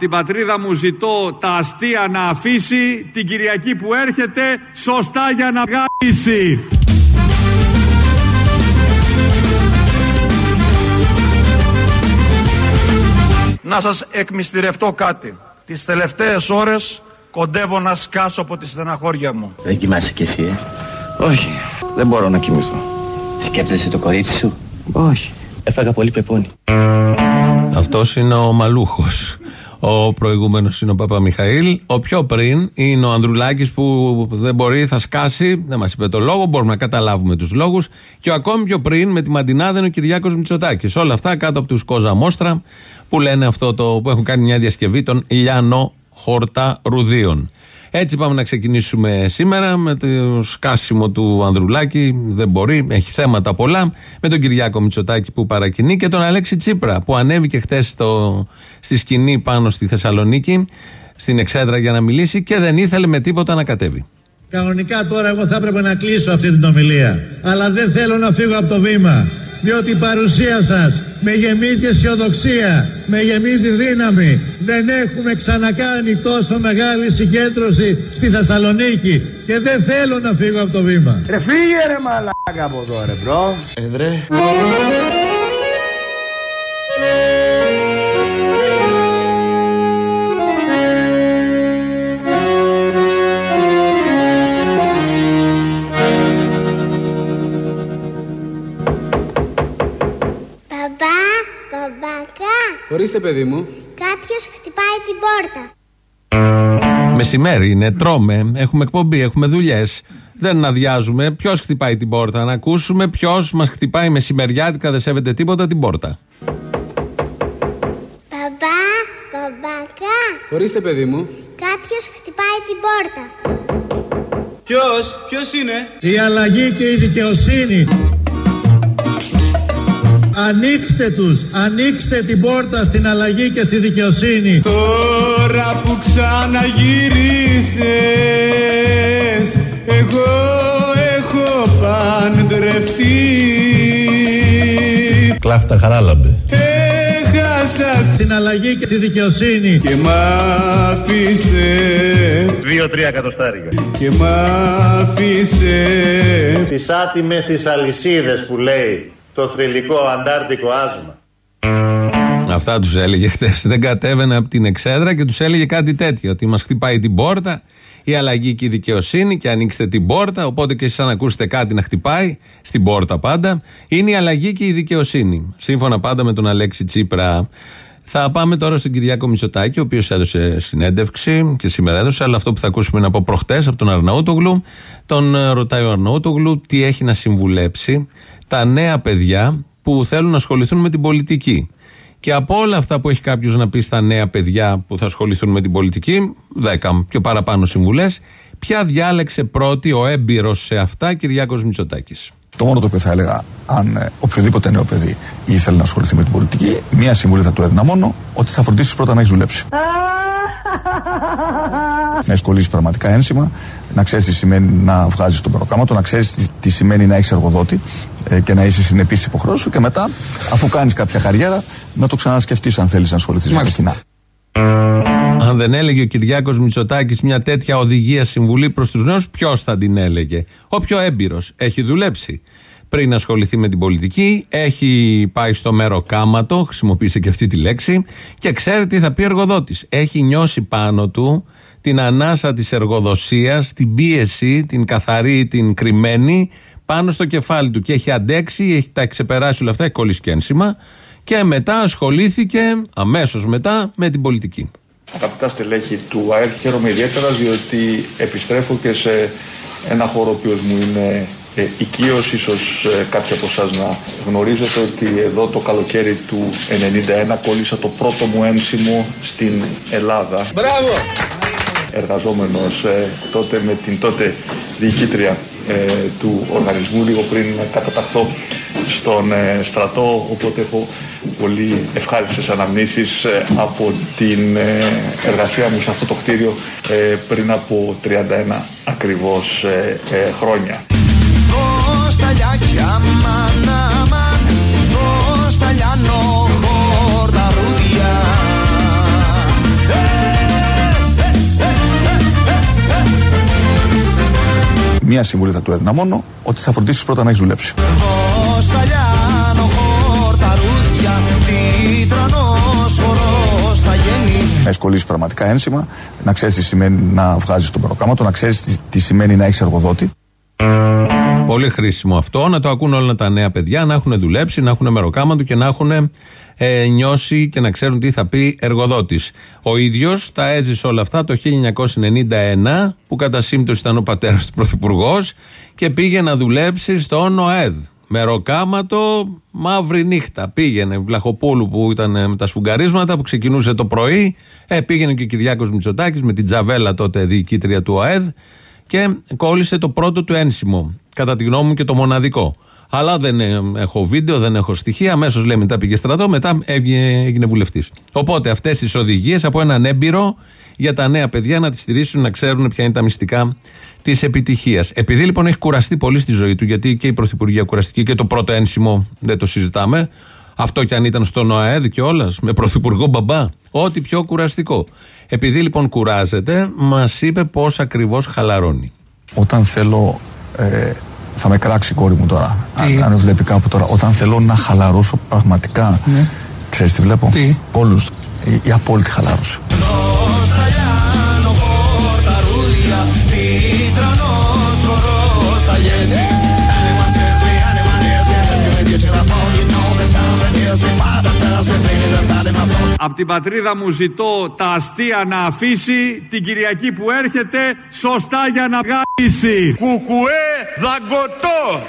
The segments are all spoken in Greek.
την πατρίδα μου ζητώ τα αστεία να αφήσει την Κυριακή που έρχεται σωστά για να γάμισει. Να σας εκμυστηρευτώ κάτι. Τις τελευταίες ώρες κοντεύω να σκάσω από τη στεναχώρια μου. Δεν κοιμάσαι κι εσύ, Όχι, δεν μπορώ να κοιμηθώ. Σκέφτεσαι το κορίτσι σου? Όχι. Έφαγα πολύ πεπόνι. Αυτός είναι ο Μαλούχος. Ο προηγούμενος είναι ο Παπαμιχαήλ. Ο πιο πριν είναι ο Ανδρουλάκης που δεν μπορεί, θα σκάσει. Δεν μας είπε το λόγο, μπορούμε να καταλάβουμε τους λόγους. Και ο ακόμη πιο πριν με τη Μαντινάδα είναι ο Κυριάκος Μητσοτάκης. Όλα αυτά κάτω από τους Κόζα Μόστρα που λένε αυτό που έχουν κάνει μια διασκευή των Λιανοχορταρουδίων. Έτσι πάμε να ξεκινήσουμε σήμερα με το σκάσιμο του Ανδρουλάκη. Δεν μπορεί, έχει θέματα πολλά. Με τον Κυριάκο Μητσοτάκη που παρακινεί και τον Αλέξη Τσίπρα που ανέβηκε χτες στη σκηνή πάνω στη Θεσσαλονίκη, στην Εξέδρα για να μιλήσει και δεν ήθελε με τίποτα να κατέβει. Κανονικά τώρα εγώ θα έπρεπε να κλείσω αυτή την ομιλία. Αλλά δεν θέλω να φύγω από το βήμα. Διότι η παρουσία σας με γεμίζει αισιοδοξία, με γεμίζει δύναμη. Δεν έχουμε ξανακάνει τόσο μεγάλη συγκέντρωση στη Θεσσαλονίκη και δεν θέλω να φύγω από το βήμα. Ρε φύγε ρε μαλάκα από εδώ ρε μπρο. Ορίστε παιδί μου. Κάποιος χτυπάει την πόρτα. Μεσημέρι είναι, τρώμε, έχουμε εκπομπή, έχουμε δουλειές. Δεν αδειάζουμε. Ποιος χτυπάει την πόρτα? Να ακούσουμε ποιος μας χτυπάει μεσημεριάτικα, δεν σέβεται τίποτα την πόρτα. Μπαμπάκα. Ορίστε παιδί μου. Κάποιος χτυπάει την πόρτα. Ποιος είναι? Η αλλαγή και η δικαιοσύνη. Ανοίξτε τους, ανοίξτε την πόρτα στην αλλαγή και στη δικαιοσύνη. Τώρα που ξαναγύρισες, εγώ έχω παντρευτεί. Κλάφτα χαράλαμπε. Έχασα την αλλαγή και τη δικαιοσύνη. Και μ' άφησε 2-3 εκατοστάρικα. Και μ' άφησε τις άτιμες τις αλυσίδες που λέει το θρυλικό αντάρτικο άσμα. Αυτά τους έλεγε χτες. Δεν κατέβαινε από την Εξέδρα και τους έλεγε κάτι τέτοιο. Ότι μας χτυπάει την πόρτα η αλλαγή και η δικαιοσύνη και ανοίξτε την πόρτα. Οπότε και εσείς αν ακούσετε κάτι να χτυπάει στην πόρτα πάντα, είναι η αλλαγή και η δικαιοσύνη. Σύμφωνα πάντα με τον Αλέξη Τσίπρα. Θα πάμε τώρα στον Κυριάκο Μητσοτάκη, ο οποίος έδωσε συνέντευξη και σήμερα έδωσε, αλλά αυτό που θα ακούσουμε είναι από προχτές, από τον Αρναούτογλου. Τον ρωτάει ο Αρναούτογλου τι έχει να συμβουλέψει τα νέα παιδιά που θέλουν να ασχοληθούν με την πολιτική. Και από όλα αυτά που έχει κάποιος να πει στα νέα παιδιά που θα ασχοληθούν με την πολιτική, 10 και παραπάνω συμβουλές, ποια διάλεξε πρώτη ο έμπειρος σε αυτά Κυριάκος Μητσοτάκης? Το μόνο το οποίο θα έλεγα, αν οποιοδήποτε νέο παιδί ήθελε να ασχοληθεί με την πολιτική, μία συμβουλή θα του έδινα μόνο, ότι θα φροντίσεις πρώτα να έχεις δουλέψει. Να σχολήσεις πραγματικά ένσημα, να ξέρεις τι σημαίνει να βγάζεις τον προκάματο, να ξέρεις τι σημαίνει να έχεις εργοδότη και να είσαι συνεπής στις υποχρεώσεις σου και μετά, αφού κάνεις κάποια καριέρα, να το ξανασκεφτείς αν θέλεις να ασχοληθείς με κοινά. Αν δεν έλεγε ο Κυριάκος Μητσοτάκης μια τέτοια οδηγία συμβουλή προς τους νέους, ποιος θα την έλεγε? Ο πιο έμπειρος. Έχει δουλέψει πριν ασχοληθεί με την πολιτική, έχει πάει στο μεροκάματο, χρησιμοποίησε και αυτή τη λέξη, και ξέρει τι θα πει εργοδότης. Έχει νιώσει πάνω του την ανάσα της εργοδοσίας, την πίεση, την καθαρή, την κρυμμένη, πάνω στο κεφάλι του και έχει αντέξει, έχει τα ξεπεράσει όλα αυτά, έχει κολλήσει και ένσημα και μετά ασχολήθηκε αμέσως μετά με την πολιτική. Αγαπητά στελέχη του ΑΕΛ, χαίρομαι ιδιαίτερα διότι επιστρέφω και σε ένα χώρο ο οποίος μου είναι οικείος. Ίσως κάποιοι από εσάς να γνωρίζετε ότι εδώ το καλοκαίρι του 1991 κόλλησα το πρώτο μου ένσημο στην Ελλάδα. Μπράβο! Εργαζόμενος τότε με την τότε διοικήτρια του οργανισμού, λίγο πριν καταταχθώ στον στρατό, οπότε έχω πολύ ευχάριστες αναμνήσεις από την εργασία μου σε αυτό το κτίριο πριν από 31 ακριβώς χρόνια. Μία συμβουλή θα του έδινα μόνο, ότι θα φροντίσεις πρώτα να έχεις δουλέψει. Να εσκολείς πραγματικά ένσημα, να ξέρεις τι σημαίνει να βγάζεις τον προκάματο, να ξέρεις τι σημαίνει να έχεις εργοδότη. Πολύ χρήσιμο αυτό, να το ακούν όλα τα νέα παιδιά, να έχουν δουλέψει, να έχουν μεροκάματο και να έχουν νιώσει και να ξέρουν τι θα πει εργοδότης. Ο ίδιος τα έζησε όλα αυτά το 1991, που κατά σύμπτωση ήταν ο πατέρας του πρωθυπουργός και πήγε να δουλέψει στον ΟΕΔ. Μεροκάματο, μαύρη νύχτα. Πήγαινε Βλαχοπούλου που ήταν με τα σφουγγαρίσματα που ξεκινούσε το πρωί. Πήγαινε και ο Κυριάκος Μητσοτάκης με την Τζαβέλα, τότε διοικήτρια του ΟΕΔ, και κόλλησε το πρώτο του ένσημο. Κατά τη γνώμη μου και το μοναδικό. Αλλά δεν έχω βίντεο, δεν έχω στοιχεία. Αμέσως λέει μετά πήγε στρατό, μετά έγινε βουλευτής. Οπότε αυτές τις οδηγίες από έναν έμπειρο για τα νέα παιδιά να τις στηρίσουν, να ξέρουν ποια είναι τα μυστικά της επιτυχίας. Επειδή λοιπόν έχει κουραστεί πολύ στη ζωή του, γιατί και η πρωθυπουργία κουραστική και το πρώτο ένσημο δεν το συζητάμε. Αυτό κι αν ήταν στον ΟΑΕΔ κιόλας, με πρωθυπουργό μπαμπά, ό,τι πιο κουραστικό. Επειδή λοιπόν κουράζεται, μας είπε πώς ακριβώς χαλαρώνει. Όταν θέλω, θα με κράξει η κόρη μου τώρα, αν βλέπει κάπου τώρα, όταν θέλω να χαλαρώσω πραγματικά, ναι. Ξέρεις τι βλέπω? Τι? Όλους, η απόλυτη χαλάρωση. Απ' την πατρίδα μου ζητώ τα αστεία να αφήσει, την Κυριακή που έρχεται σωστά για να βγάλει. Κουκουέ δαγκωτό.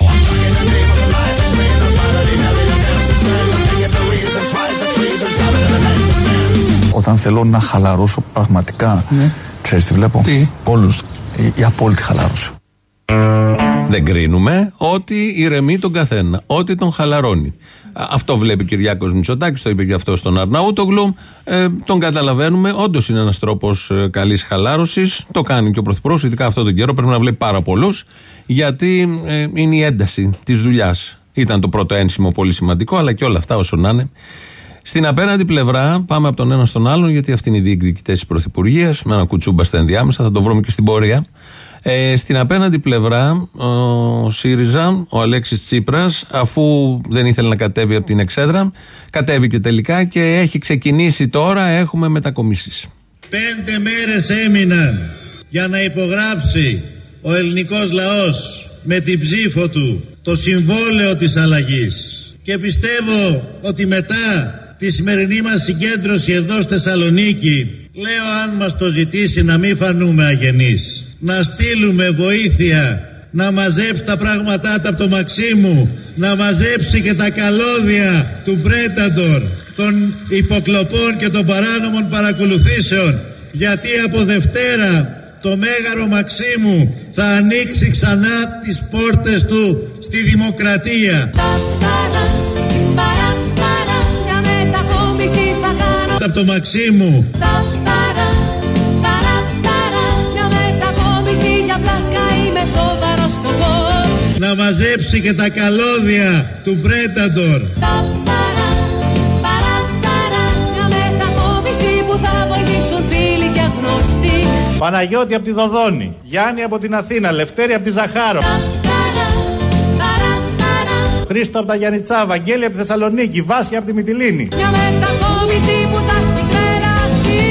Όταν θέλω να χαλαρώσω πραγματικά, ναι. Ξέρεις τι βλέπω? Τι? Όλους, η απόλυτη χαλάρωση. Δεν κρίνουμε, ότι ηρεμεί τον καθένα, ότι τον χαλαρώνει. Αυτό βλέπει ο Κυριάκος Μητσοτάκης, το είπε και αυτό στον Αρναούτογλου. Τον καταλαβαίνουμε, όντως είναι ένας τρόπος καλής χαλάρωσης. Το κάνει και ο Πρωθυπουργός, ειδικά αυτόν τον καιρό πρέπει να βλέπει πάρα πολλούς, γιατί είναι η ένταση της δουλειάς. Ήταν το πρώτο ένσημο πολύ σημαντικό, αλλά και όλα αυτά όσο να είναι. Στην απέναντι πλευρά, πάμε από τον ένα στον άλλον, γιατί αυτοί είναι οι διεκδικητές της Πρωθυπουργίας, με ένα κουτσούμπα στα ενδιάμεσα, θα το βρούμε και στην πορεία. Στην απέναντι πλευρά, ο ΣΥΡΙΖΑ, ο Αλέξης Τσίπρας, αφού δεν ήθελε να κατέβει από την εξέδρα, κατέβηκε τελικά και έχει ξεκινήσει τώρα, έχουμε μετακομίσεις. 5 μέρες έμειναν για να υπογράψει ο ελληνικός λαός με την ψήφο του το συμβόλαιο της αλλαγής. Και πιστεύω ότι μετά τη σημερινή μας συγκέντρωση εδώ στη Θεσσαλονίκη, λέω αν μας το ζητήσει να μην φανούμε αγενείς, να στείλουμε βοήθεια, να μαζέψει τα πράγματά του από το Μαξίμου, να μαζέψει και τα καλώδια του Predator, των υποκλοπών και των παράνομων παρακολουθήσεων, γιατί από Δευτέρα το Μέγαρο Μαξίμου θα ανοίξει ξανά τις πόρτες του στη δημοκρατία. Από το Μαξίμου. Να μαζέψει και τα καλώδια του Predator. Παναγιώτη από τη Δοδόνη, Γιάννη από την Αθήνα, Λευτέρη από τη Ζαχάρο, Χρήστο από τα Γιαννιτσά, Βαγγέλη από τη Θεσσαλονίκη, Βάσια από τη Μυτιλήνη. Μια μετακόμιση που θα έχει τρελαθεί.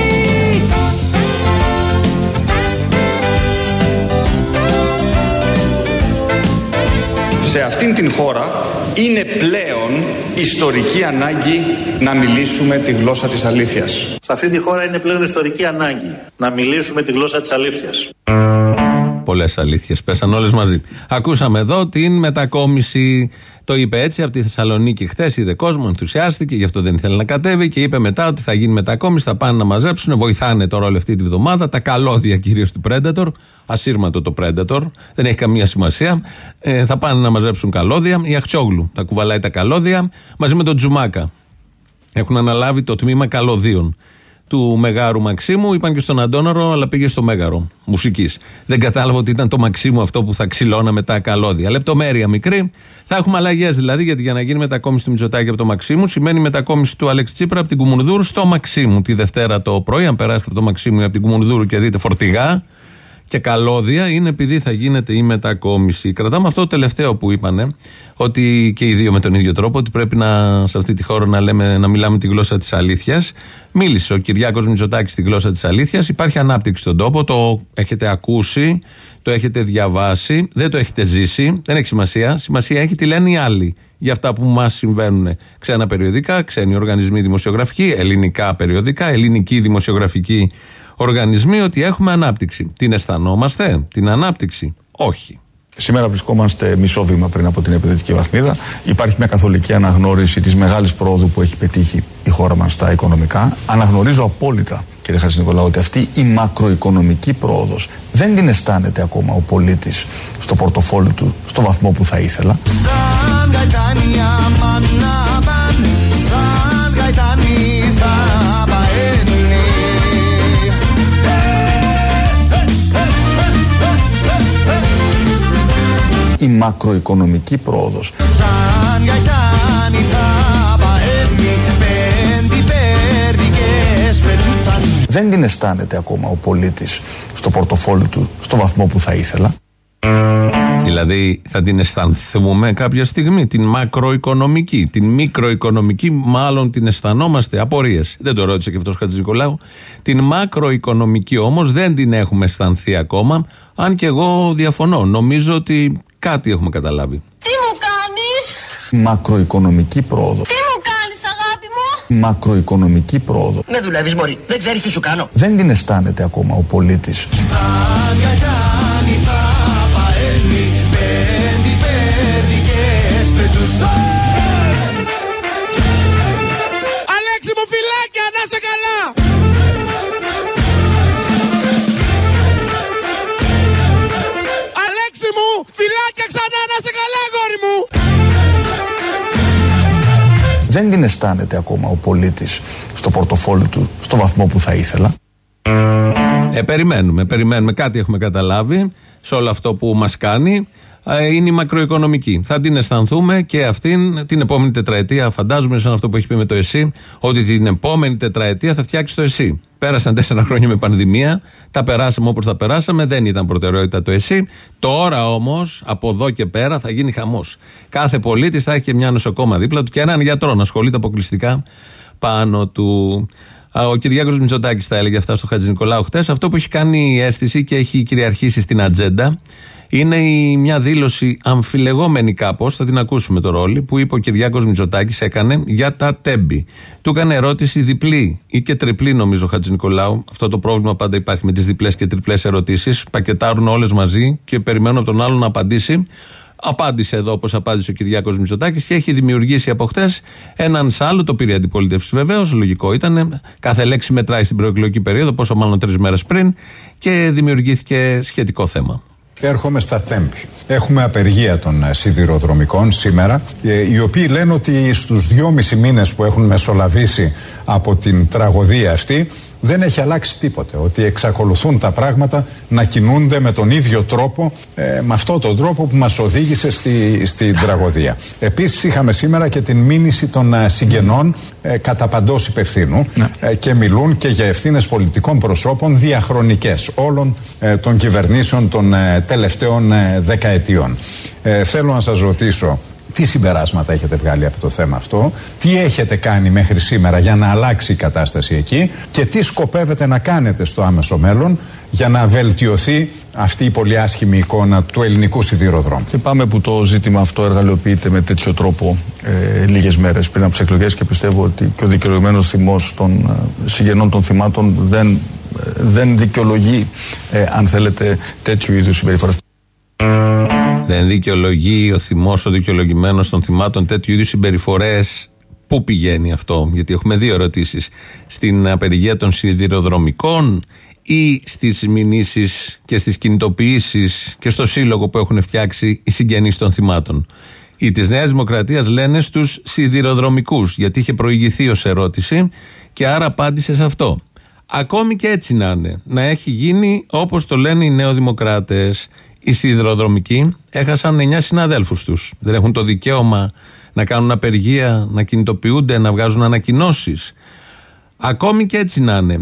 Σε αυτήν την χώρα είναι πλέον ιστορική ανάγκη να μιλήσουμε τη γλώσσα της αλήθειας. Σε αυτή τη χώρα είναι πλέον ιστορική ανάγκη να μιλήσουμε τη γλώσσα της αλήθειας. Πολλές αλήθειες, πέσαν όλες μαζί. Ακούσαμε εδώ την μετακόμιση. Το είπε έτσι από τη Θεσσαλονίκη χθες. Είδε κόσμο, ενθουσιάστηκε, γι' αυτό δεν ήθελε να κατέβει και είπε μετά ότι θα γίνει μετακόμιση. Θα πάνε να μαζέψουν. Βοηθάνε τώρα όλη αυτή τη βδομάδα τα καλώδια κυρίως του Predator. Ασύρματο το Predator, δεν έχει καμία σημασία. Θα πάνε να μαζέψουν καλώδια. Η Αχτσόγλου θα κουβαλάει τα καλώδια μαζί με τον Τζουμάκα. Έχουν αναλάβει το τμήμα καλωδίων του Μεγάρου Μαξίμου. Είπαν και στον Αντώναρο, αλλά πήγε στο Μέγαρο μουσικής. Δεν κατάλαβα ότι ήταν το Μαξίμου αυτό που θα ξυλώνα με τα καλώδια. Λεπτομέρεια μικρή. Θα έχουμε αλλαγές δηλαδή, γιατί για να γίνει μετακόμιση του Μητσοτάκη από το Μαξίμου σημαίνει μετακόμιση του Αλέξη Τσίπρα από την Κουμουνδούρου στο Μαξίμου τη Δευτέρα το πρωί. Αν περάσετε από το Μαξίμου ή από την Κουμουνδούρου και δείτε φορτηγά και καλώδια είναι επειδή θα γίνεται η μετακόμιση. Κρατάμε αυτό το τελευταίο που είπανε, ότι και οι δύο με τον ίδιο τρόπο, ότι πρέπει σε αυτή τη χώρα να μιλάμε τη γλώσσα της αλήθειας. Μίλησε ο Κυριάκος Μητσοτάκης τη γλώσσα της αλήθειας. Υπάρχει ανάπτυξη στον τόπο, το έχετε ακούσει, το έχετε διαβάσει, δεν το έχετε ζήσει, δεν έχει σημασία. Σημασία έχει τι λένε οι άλλοι για αυτά που μας συμβαίνουν. Ξένα περιοδικά, ξένοι οργανισμοί δημοσιογραφικοί, ελληνικά περιοδικά, ελληνικοί δημοσιογραφικοί οργανισμοί, ότι έχουμε ανάπτυξη. Την αισθανόμαστε, την ανάπτυξη? Όχι. Σήμερα βρισκόμαστε μισό βήμα πριν από την επιδυτική βαθμίδα. Υπάρχει μια καθολική αναγνώριση της μεγάλης πρόοδου που έχει πετύχει η χώρα μας στα οικονομικά. Αναγνωρίζω απόλυτα, κύριε Χατζηνικολάου, ότι αυτή η μακροοικονομική πρόοδος δεν την αισθάνεται ακόμα ο πολίτης στο πορτοφόλι του στο βαθμό που θα ήθελα. Η μακροοικονομική πρόοδος δεν την αισθάνεται ακόμα ο πολίτης στο πορτοφόλι του στο βαθμό που θα ήθελα. Δηλαδή θα την αισθανθούμε κάποια στιγμή, την μακροοικονομική. Την μικροοικονομική μάλλον την αισθανόμαστε, απορίες. Δεν το ρώτησε και αυτός ο Χατζηνικολάου. Την μακροοικονομική όμως δεν την έχουμε αισθανθεί ακόμα, αν και εγώ διαφωνώ. Νομίζω ότι κάτι έχουμε καταλάβει. Τι μου κάνεις? Μακροοικονομική πρόοδο. Τι μου κάνεις, αγάπη μου? Μακροοικονομική πρόοδο. Με δουλεύεις, μωρή. Δεν ξέρεις τι σου κάνω. Δεν την αισθάνεται ακόμα ο πολίτης. Αλέξη μου, φυλάκια, να σε καλά! Αλέξη μου, φυλάκια ξανά, να σε καλά, αγόρι μου! Δεν την αισθάνεται ακόμα ο πολίτης στο πορτοφόλι του στο βαθμό που θα ήθελα. Περιμένουμε. Κάτι έχουμε καταλάβει σε όλο αυτό που μας κάνει. Είναι η μακροοικονομική. Θα την αισθανθούμε και αυτήν την επόμενη τετραετία. Φαντάζομαι, σαν αυτό που έχει πει με το ΕΣΥ, ότι την επόμενη τετραετία θα φτιάξει το ΕΣΥ. Πέρασαν 4 χρόνια με πανδημία. Τα περάσαμε όπως τα περάσαμε. Δεν ήταν προτεραιότητα το ΕΣΥ. Τώρα όμως, από εδώ και πέρα, θα γίνει χαμός. Κάθε πολίτης θα έχει και μια νοσοκόμα δίπλα του και έναν γιατρό να ασχολείται αποκλειστικά πάνω του. Ο Κυριάκος Μητσοτάκης τα έλεγε αυτά στο Χατζηνικολάου χτες. Αυτό που έχει κάνει αίσθηση και έχει κυριαρχήσει στην ατζέντα είναι μια δήλωση αμφιλεγόμενη κάπως, θα την ακούσουμε το ρόλι, που είπε ο Κυριάκος Μητσοτάκης, έκανε για τα τέμπη. Του έκανε ερώτηση διπλή ή και τριπλή, νομίζω, ο Χατζηνικολάου. Αυτό το πρόβλημα πάντα υπάρχει με τις διπλές και τριπλές ερωτήσεις. Πακετάρουν όλες μαζί και περιμένουν από τον άλλον να απαντήσει. Απάντησε εδώ όπως απάντησε ο Κυριάκος Μητσοτάκης και έχει δημιουργήσει από χτες έναν σάλο. Το πήρε η αντιπολίτευση βεβαίως, λογικό ήταν. Κάθε λέξη μετράει στην προεκλογική περίοδο, πόσο μάλλον 3 μέρες πριν, και δημιουργήθηκε σχετικό θέμα. Έρχομαι στα τέμπη. Έχουμε απεργία των σιδηροδρομικών σήμερα, οι οποίοι λένε ότι στους 2,5 μήνες που έχουν μεσολαβήσει από την τραγωδία αυτή δεν έχει αλλάξει τίποτε. Ότι εξακολουθούν τα πράγματα να κινούνται με τον ίδιο τρόπο, με αυτόν τον τρόπο που μας οδήγησε στην τραγωδία. Επίσης είχαμε σήμερα και την μήνυση των συγγενών κατά παντός υπευθύνου και μιλούν και για ευθύνες πολιτικών προσώπων διαχρονικές όλων των κυβερνήσεων των τελευταίων δεκαετιών. Θέλω να σας ρωτήσω, τι συμπεράσματα έχετε βγάλει από το θέμα αυτό, τι έχετε κάνει μέχρι σήμερα για να αλλάξει η κατάσταση εκεί και τι σκοπεύετε να κάνετε στο άμεσο μέλλον για να βελτιωθεί αυτή η πολύ άσχημη εικόνα του ελληνικού σιδηροδρόμου. Και πάμε που το ζήτημα αυτό εργαλειοποιείται με τέτοιο τρόπο λίγες μέρες πριν από τις εκλογές και πιστεύω ότι και ο δικαιολογημένος θυμός των συγγενών των θυμάτων δεν δικαιολογεί, αν θέλετε, τέτοιου είδους συμπεριφορά. Δεν δικαιολογεί ο θυμός, ο δικαιολογημένος των θυμάτων τέτοιου είδους συμπεριφορές. Πού πηγαίνει αυτό? Γιατί έχουμε 2 ερωτήσεις. Στην απεργία των σιδηροδρομικών ή στις μηνύσεις και στις κινητοποιήσεις και στο σύλλογο που έχουν φτιάξει οι συγγενείς των θυμάτων? Οι της Νέας Δημοκρατίας λένε στους σιδηροδρομικούς, γιατί είχε προηγηθεί ως ερώτηση και άρα απάντησε σε αυτό. Ακόμη και έτσι να είναι, να έχει γίνει όπως το λένε οι νεοδημοκράτες. Οι σιδηροδρομικοί έχασαν 9 συναδέλφους τους. Δεν έχουν το δικαίωμα να κάνουν απεργία, να κινητοποιούνται, να βγάζουν ανακοινώσεις. Ακόμη και έτσι να είναι.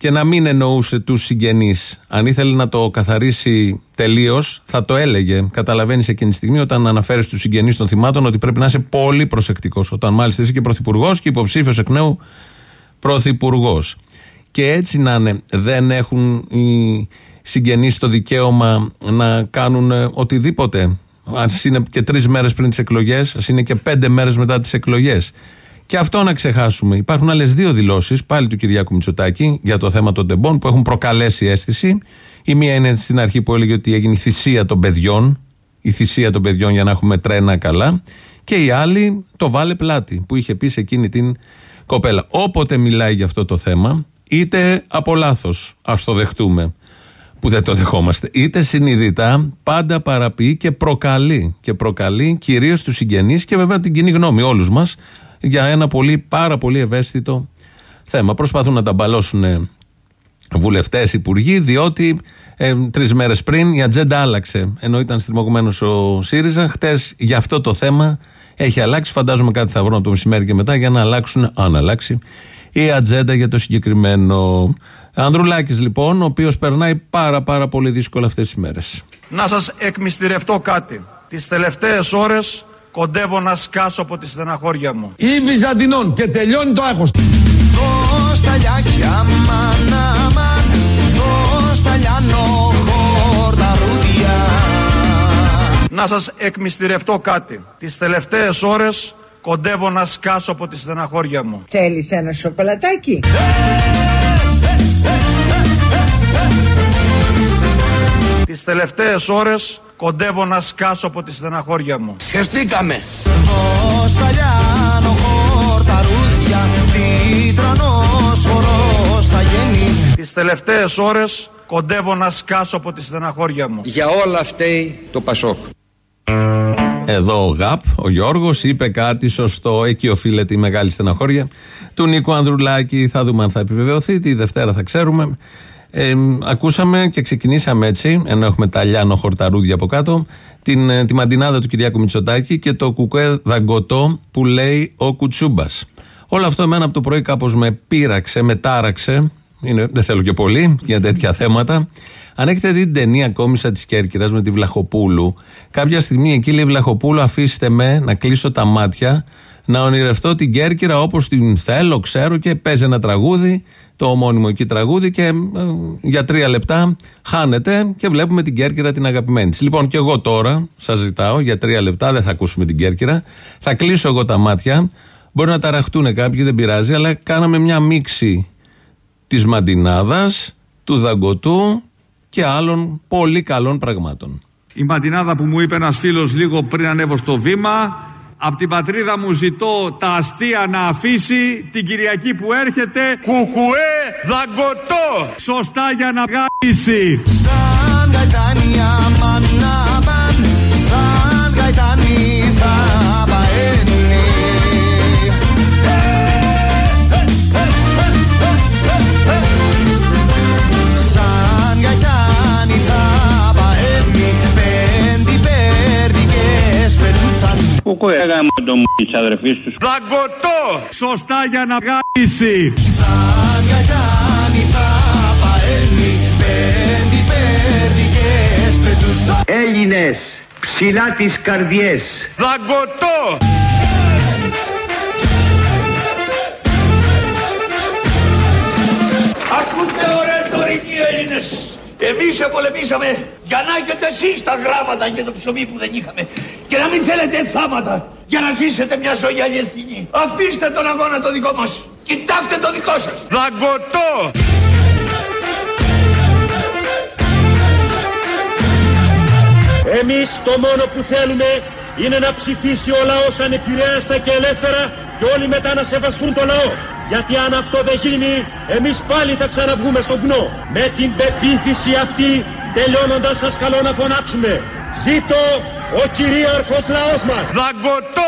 και να μην εννοούσε τους συγγενείς. Αν ήθελε να το καθαρίσει τελείως, θα το έλεγε. Καταλαβαίνεις εκείνη τη στιγμή, όταν αναφέρεις τους συγγενείς των θυμάτων, ότι πρέπει να είσαι πολύ προσεκτικός. Όταν μάλιστα είσαι και πρωθυπουργός και υποψήφιος εκ νέου πρωθυπουργός. Και έτσι να είναι, δεν έχουν οι συγγενείς το δικαίωμα να κάνουν οτιδήποτε. Ας είναι και 3 μέρες πριν τις εκλογές, ας είναι και 5 μέρες μετά τις εκλογές. Και αυτό να ξεχάσουμε. Υπάρχουν άλλες 2 δηλώσεις, πάλι του Κυριάκου Μητσοτάκη, για το θέμα των τεμπών, που έχουν προκαλέσει αίσθηση. Η μία είναι στην αρχή που έλεγε ότι έγινε η θυσία των παιδιών, για να έχουμε τρένα καλά. Και η άλλη, το βάλε πλάτη, που είχε πει σε εκείνη την κοπέλα. Όποτε μιλάει για αυτό το θέμα, είτε από λάθος, ας το δεχτούμε, που δεν το δεχόμαστε, είτε συνειδητά, πάντα παραποιεί και προκαλεί κυρίως τους συγγενείς και βέβαια την κοινή γνώμη, όλους μας, για ένα πάρα πολύ ευαίσθητο θέμα. Προσπαθούν να τα μπαλώσουν βουλευτές, υπουργοί, διότι 3 μέρες πριν η ατζέντα άλλαξε. Ενώ ήταν στριμωγμένος ο ΣΥΡΙΖΑ, χτες για αυτό το θέμα έχει αλλάξει. Φαντάζομαι κάτι θα βρουν από το μεσημέρι και μετά για να αλλάξουν, αν αλλάξει, η ατζέντα για το συγκεκριμένο. Ανδρουλάκης λοιπόν, ο οποίος περνάει πάρα πολύ δύσκολα αυτές τις μέρες. Να σας εκμυστηρευτώ κάτι. Τις τελευταίες ώρες κοντεύω να σκάσω από τη στεναχώρια μου. Ή Βυζαντινών και τελειώνει το άγχος. Να σας εκμυστηρευτώ κάτι. Τις τελευταίες ώρες κοντεύω να σκάσω από τη στεναχώρια μου. Θέλεις ένα σοκολατάκι? Τις τελευταίες ώρες κοντεύω να σκάσω από τη στεναχώρια μου. Χεστήκαμε. Τις τελευταίες ώρες κοντεύω να σκάσω από τη στεναχώρια μου. Για όλα φταίει το Πασόκ. Εδώ ο ΓΑΠ, ο Γιώργος, είπε κάτι σωστό. Εκεί οφείλεται η μεγάλη στεναχώρια του Νίκου Ανδρουλάκη. Θα δούμε αν θα επιβεβαιωθεί. Τη Δευτέρα θα ξέρουμε. Ακούσαμε και ξεκινήσαμε έτσι, ενώ έχουμε τα Λιάνο χορταρούδια από κάτω, τη μαντινάδα του Κυριάκου Μητσοτάκη και το κουκουέ δαγκωτό που λέει ο Κουτσούμπας. Όλο αυτό εμένα από το πρωί κάπως με πείραξε, με τάραξε. Δεν θέλω και πολύ για τέτοια θέματα. Αν έχετε δει την ταινία Κόμισσα της Κέρκυρας με τη Βλαχοπούλου, κάποια στιγμή εκεί λέει Βλαχοπούλου, αφήστε με να κλείσω τα μάτια, να ονειρευτώ την Κέρκυρα όπως την θέλω, ξέρω, και παίζει ένα τραγούδι, το ομώνυμο εκεί τραγούδι, και για 3 λεπτά χάνεται και βλέπουμε την Κέρκυρα την αγαπημένη της. Λοιπόν, και εγώ τώρα σας ζητάω για 3 λεπτά, δεν θα ακούσουμε την Κέρκυρα, θα κλείσω εγώ τα μάτια. Μπορεί να ταραχτούν κάποιοι, δεν πειράζει, αλλά κάναμε μια μίξη της μαντινάδας, του δαγκωτού και άλλων πολύ καλών πραγμάτων. Η μαντινάδα που μου είπε ένας φίλος λίγο πριν ανέβω στο βήμα: απ' την πατρίδα μου ζητώ τα αστεία να αφήσει την Κυριακή που έρχεται. Κουκουέ δαγκωτό. Σωστά για να γάμισει. Σαν γαϊτάνια μανάβαν, σαν γαϊτάνι θα παένει. Σαν γαϊτάνι θα παένει, πέντε πέρδικες πετούσαν. Κουκουέ γάμο το μου της αδερφής τους. Δαγκωτό. Σωστά για να γάμισει. Σαν γαϊτάνι θα παένει, πέντε πέρδικες πετούσαν. Έλληνες, ψηλά τις καρδιές. Δαγκωτό. Ακούτε ωραία τωρικοί Έλληνες. Εμείς πολεμήσαμε για να έχετε εσείς τα γράμματα και το ψωμί που δεν είχαμε. Και να μην θέλετε θάματα για να ζήσετε μια ζωή αληθινή. Αφήστε τον αγώνα το δικό μας. Κοιτάξτε το δικό σας. Δαγκωτό. Εμείς το μόνο που θέλουμε είναι να ψηφίσει ο λαός ανεπηρέαστα και ελεύθερα και όλοι μετά να σεβαστούν το λαό. Γιατί αν αυτό δεν γίνει, εμείς πάλι θα ξαναβγούμε στο βουνό. Με την πεποίθηση αυτή, τελειώνοντας, σας καλώ να φωνάξουμε: ζήτω ο κυρίαρχος λαός μας. Δαγκωτό.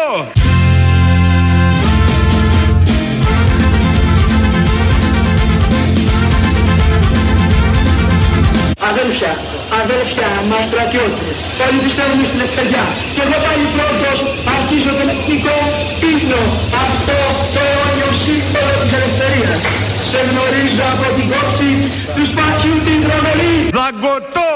Αδέλφια μας στρατιώτες, όλοι πιστεύουμε στην ευκαιριά. Και εγώ πάλι πρώτος αρχίζω τον εθνικό ύμνο, αυτό το αιώνιο σύμβολο της ελευθερίας. Σε γνωρίζω από την κόψη Δαγκωτό.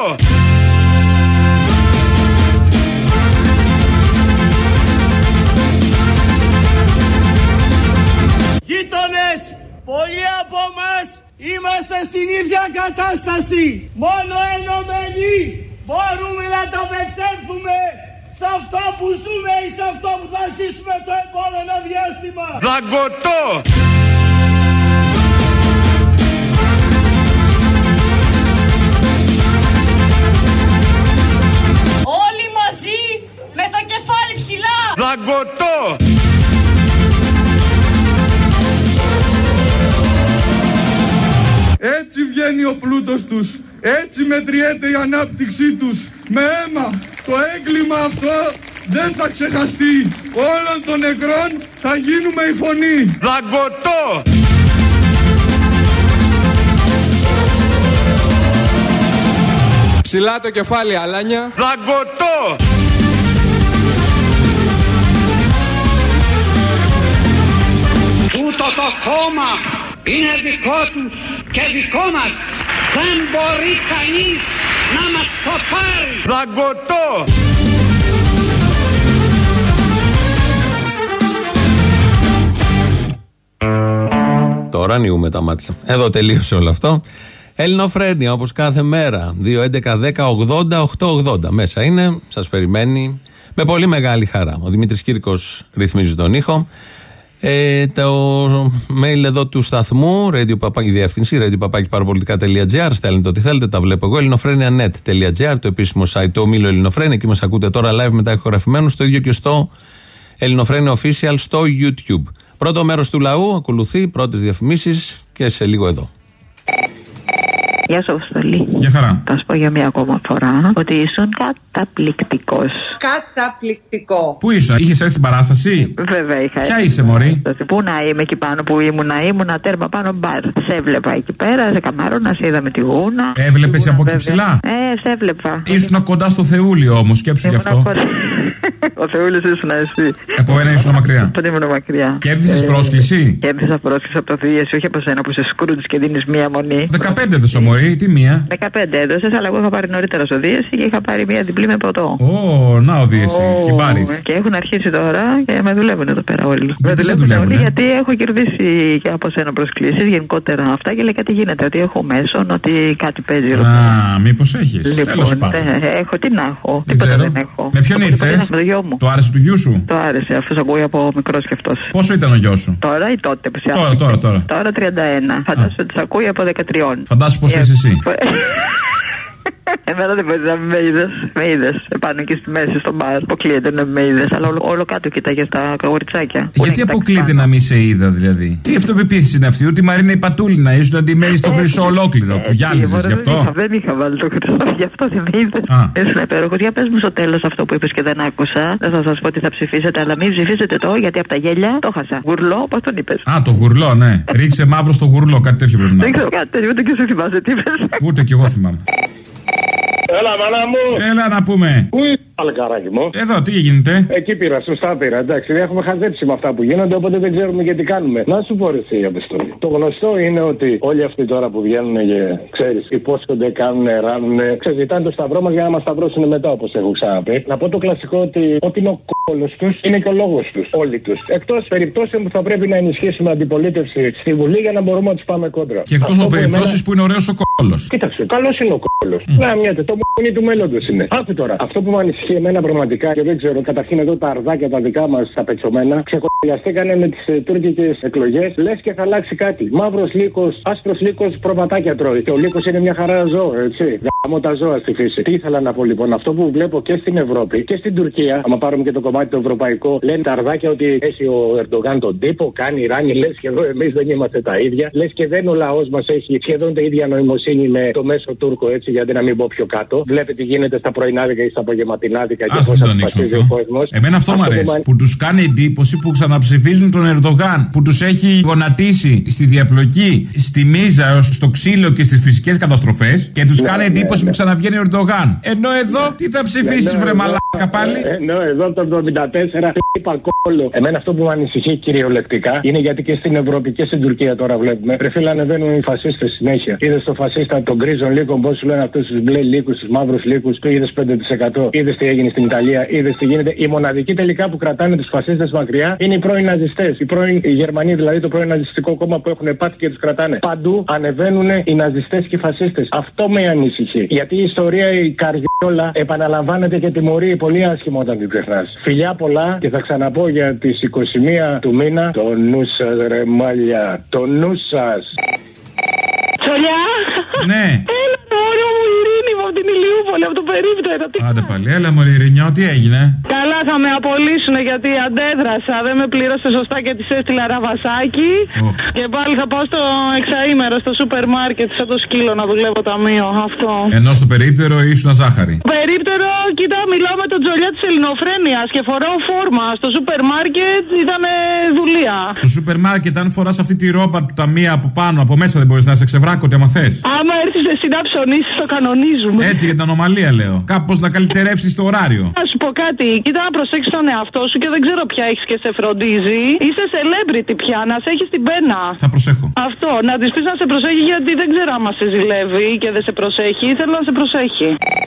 Γείτονες, πολλοί από μας είμαστε στην ίδια κατάσταση. Μόνο ενωμένοι μπορούμε να τα απεξέλθουμε σε αυτό που ζούμε ή σε αυτό που θα ζήσουμε το επόμενο διάστημα. Δαγκωτό. Όλοι μαζί με το κεφάλι ψηλά. Δαγκωτό. Έτσι βγαίνει ο πλούτος τους, έτσι μετριέται η ανάπτυξή τους, με αίμα. Το έγκλημα αυτό δεν θα ξεχαστεί, όλων των νεκρών θα γίνουμε η φωνή. Δαγκωτό. Ψηλά το κεφάλι, αλάνια. Δαγκωτό. Τούτο το κόμμα είναι δικό τους και δικό μας. Δεν μπορεί κανείς να μας το πάρει. Δαγκωτό. Τώρα ανοίγουμε τα μάτια. Εδώ τελείωσε όλο αυτό. Ελληνοφρένεια όπως κάθε μέρα. 2.11.10.80.880. Μέσα είναι, σας περιμένει με πολύ μεγάλη χαρά. Ο Δημήτρης Κύρκος ρυθμίζει τον ήχο. Το mail εδώ του σταθμού, η διεύθυνση radio@parapolitica.gr. Στέλνετε ό,τι θέλετε, τα βλέπω εγώ. ελληνοφρένια.net.gr, το επίσημο site, το ομίλο Ελληνοφρένια. Εκεί μας ακούτε τώρα live μετά ηχογραφημένους. Το ίδιο και στο Ελληνοφρένια Official στο YouTube. Πρώτο μέρος του λαού ακολουθεί, πρώτες διαφημίσεις και σε λίγο εδώ. Γεια σου, Αποστολή. Γεια χαρά. Θα σου πω για μία ακόμα φορά ότι ήσουν καταπληκτικός. Καταπληκτικό. Πού ήσουν, είχες έρθει στην παράσταση? Βέβαια είχα. Ποια είσαι, μωρή? Πού να είμαι εκεί πάνω που ήμουνα τέρμα πάνω μπαρ. Σε έβλεπα εκεί πέρα, σε καμάρωνα, σε είδα με τη γούνα. Έβλεπες από εκεί ψηλά? Σε έβλεπα. Ήσουν κοντά στο Θεούλιο όμως, σκέψου γι' αυτό. Ο Θεούλης ήσουν εσύ. Από μένα ήσουν μακριά. Τον ήμουν μακριά. Κέρδισες πρόσκληση? Κέρδισα πρόσκληση από το Δίεση, όχι από σένα που σε Σκρούτζ και δίνεις μία μονή. 15 έδωσε ο μωρή, τι μία? 15 έδωσες, αλλά εγώ είχα πάρει νωρίτερα στο Δίεση και είχα πάρει μία διπλή με ποτό. Να ο Δίεση, κυμπάρεις. Και έχουν αρχίσει τώρα και με δουλεύουν εδώ πέρα όλοι. Γιατί σε δουλεύουν? Γιατί έχω κερδίσει και από σένα προσκλήσεις γενικότερα αυτά και λέει κάτι γίνεται, ότι έχω μέσον, ότι κάτι παίζει. Μήπως έχεις? Λοιπόν, έχω, τι να έχω. Τίποτα δεν έχω. Με ποιον ήρθες? Με το γιο μου. Το άρεσε του γιού σου? Το άρεσε, αυτός ακούει από μικρός κι αυτός. Πόσο ήταν ο γιος σου? Τώρα ή τότε? Τώρα 31. Φαντάσου ότι σε ακούει από 13. Φαντάσου πως είσαι εσύ. Εμένα δεν μπορεί να με είδες. Με είδες επάνω εκεί στη μέση στο μπαρ. Αποκλείεται να με είδες, αλλά όλο κάτω κοίταγε στα κοριτσάκια. Γιατί αποκλείεται να μην σε είδα, δηλαδή? Τι αυτοπεποίθηση είναι αυτή? Ότι η Μαρίνα η Πατούλινα ήσουν αντιμένη στο χρυσό ολόκληρο που γυάλιζες γι' αυτό? Δεν είχα βάλει το χρυσό, γι' αυτό δεν με είδες. Ήσουν υπέροχος. Για πες μου στο τέλος αυτό που είπες και δεν άκουσα. Δεν θα σας πω τι θα ψηφίσετε, αλλά μην ψηφίσετε το, γιατί από τα γέλια το χάσα. Γουρλό, πώς τον είπες? Το γουρλό, ναι. Ρίξε μαύρο στο γουρλό, κάτι τέτοιο πρέπει να. Δεν ξέρω κάτι τέτοιο, ούτε και σου θυμάσαι τι είπες. Ούτε κι εγώ θυμάμαι. Έλα, μάνα μου. Έλα να πούμε. Πού είσαι, παλικάράκι μου? Εδώ, τι γίνεται? Εκεί πήρα, σωστά πήρα. Εντάξει, έχουμε χαζέψει με αυτά που γίνονται, οπότε δεν ξέρουμε γιατί κάνουμε. Να σου πω εσύ η Αποστολή. Το γνωστό είναι ότι όλοι αυτοί τώρα που βγαίνουν και ξέρεις, υπόσχονται, κάνουν, ράνουν, ξεζητάνε το σταυρό μας για να μας σταυρώσουν μετά, όπως έχω ξαναπεί. Να πω το κλασικό ότι ό,τι είναι ο κόλος τους είναι και ο λόγος τους. Όλοι τους. Εκτός περιπτώσεων που θα πρέπει να ενισχύσουμε αντιπολίτευση στη Βουλή για να μπορούμε να τους πάμε κόντρα. Και εκτός από περιπτώσεις που είναι ωραίος ο κόλος. Κοίταξε, καλός είναι ο κόλος. Να μοιάτε, το μουνί του μέλλοντος είναι. Άκου τώρα. Αυτό που με ανησυχεί εμένα πραγματικά και δεν ξέρω, καταρχήν εδώ τα αρδάκια τα δικά μας τα πετσωμένα ξεκολλιαστήκανε με τις τουρκικές εκλογές. Λες και θα αλλάξει κάτι. Μαύρος λύκος, άσπρος λύκος προβατάκια τρώει. Και ο λύκος είναι μια χαρά ζώο, έτσι. Γαμώ τα ζώα στη φύση. Τι ήθελα να πω λοιπόν, αυτό που βλέπω και στην Ευρώπη και στην Τουρκία, άμα πάρουμε και το κομμάτι το ευρωπαϊκό, λένε τα αρδάκια ότι έχει ο Ερντογάν τον τύπο, κάνει ράνι, λες και εδώ εμείς δεν είμαστε τα ίδια. Λες και δεν ο λαός μας έχει σχεδόν την ίδια νοημοσύνη με το μέσο Τούρκο, έτσι, γιατί να μην πω πιο κάτω. Βλέπετε τι γίνεται στα πρωινάδικα ή στα απογευματινάδικα και πώς αποφασίζει ο κόσμος. Εμένα αυτό μου αρέσει. Που τους κάνει εντύπωση που ξαναψηφίζουν τον Ερντογάν, που τους έχει γονατίσει στη διαπλοκή, στη μίζα, στο ξύλο και στις φυσικές καταστροφές και τους κάνει εντύπωση που ξαναβγαίνει ο Ερντογάν. Ενώ εδώ τι θα ψηφίσεις, βρε μαλάκα πάλι? Ενώ εδώ από τον 74, Πακόλο. Εμένα αυτό που με ανησυχεί κυριολεκτικά είναι γιατί και στην Ευρώπη και στην Τουρκία τώρα βλέπουμε. Ρε φίλε, ανεβαίνουν οι φασίστες συνέχεια. Είδες το φασίστα των γκρίζων λύκων, πώς σου λένε αυτούς τους μπλε λύκους, τους μαύρους λύκους, το είδες 5%. Είδες τι έγινε στην Ιταλία, είδες τι γίνεται. Οι μοναδικοί τελικά που κρατάνε τους φασίστες μακριά είναι οι πρώην ναζιστές. Οι Γερμανοί, δηλαδή το πρώην ναζιστικό κόμμα που έχουν πάθει και τους κρατάνε. Παντού ανεβαίνουν οι ναζιστές και οι φασίστες. Αυτό με ανησυχεί. Γιατί η ιστορία, η καριόλα επαναλαμβάνεται και τιμωρεί πολύ άσχημα όταν την ξεχνάς. Φιλιά πολλά και θα ξαναπώ για τις 21 του μήνα. Το νου σας ρε μάλια, το νου σας. Τσολιά! Ναι. Έλα μωρό μου Ειρήνη μου από την Ηλιούπολη, από το περίπτερο. Άντε πάλι, έλα μωρή Ειρηνιό, τι έγινε? Καλά, θα με απολύσουν γιατί αντέδρασα. Δεν με πλήρωσε σωστά και της έστειλα ραβασάκι. Και πάλι θα πάω στο εξαήμερο, στο σούπερ μάρκετ, σαν το σκύλο να δουλεύω ταμείο. Αυτό. Ενώ στο περίπτερο ήσουν ζάχαρη. Περίπτερο, κοίτα, μιλάω με τον Τζολιά της Ελληνοφρένειας και φοράω φόρμα. Στο σούπερ μάρκετ ήταν δουλεία. Στο σούπερ μάρκετ, αν φοράς αυτή τη ρόμπα του ταμεία από πάνω, από μέσα δεν μπορείς να σε ξεβράκωτε άμα θες. Άμα έρθεις εσύ να ψωνίσεις, το κανονίζουμε. Έτσι για την ανομαλία λέω. Κάπως να καλυτερεύσεις το ωράριο. Να σου πω κάτι, κοίτα να προσέξεις τον εαυτό σου και δεν ξέρω ποια έχεις και σε φροντίζει. Είσαι celebrity πια, να σε έχεις την πένα. Θα προσέχω. Αυτό, να της πεις να σε προσέχει γιατί δεν ξέρω άμα σε ζηλεύει και δεν σε προσέχει. Θέλω να σε προσέχει.